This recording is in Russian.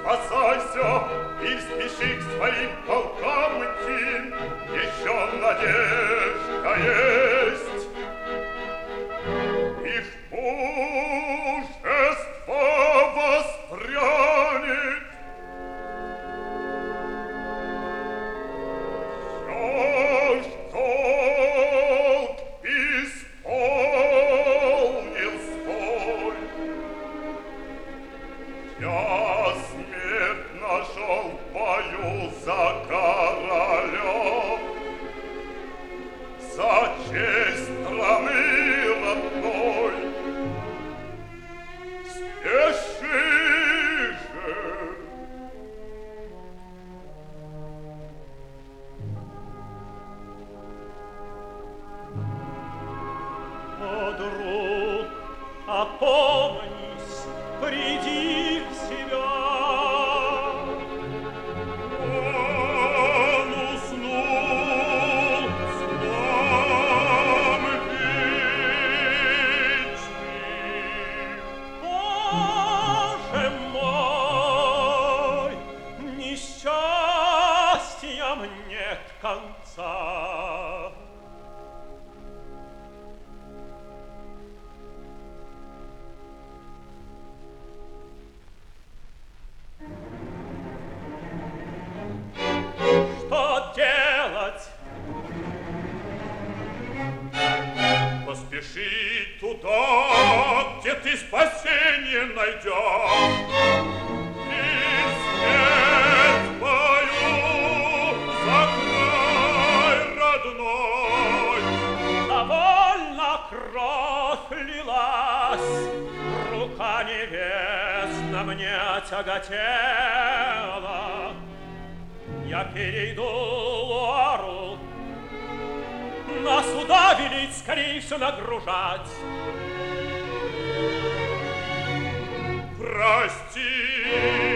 спасайся и спеши к своим полкам идти. Еще надежда есть. Их мужество воспрянет. Все, что исполнил свой. Я смерть нашел в бою за королем, за честь страны родной. Спеши же! О, друг, опомнись, приди в себя. Он уснул сном вечным. Боже мой, несчастьям нет конца. Что делать? Поспеши туда, где ты спасение найдешь. И смерть твою за край родной. Довольно кровь лилась, рука небесна мне тяготела. Я перейду Луару, на суда велить скорейше нагружать. Прости,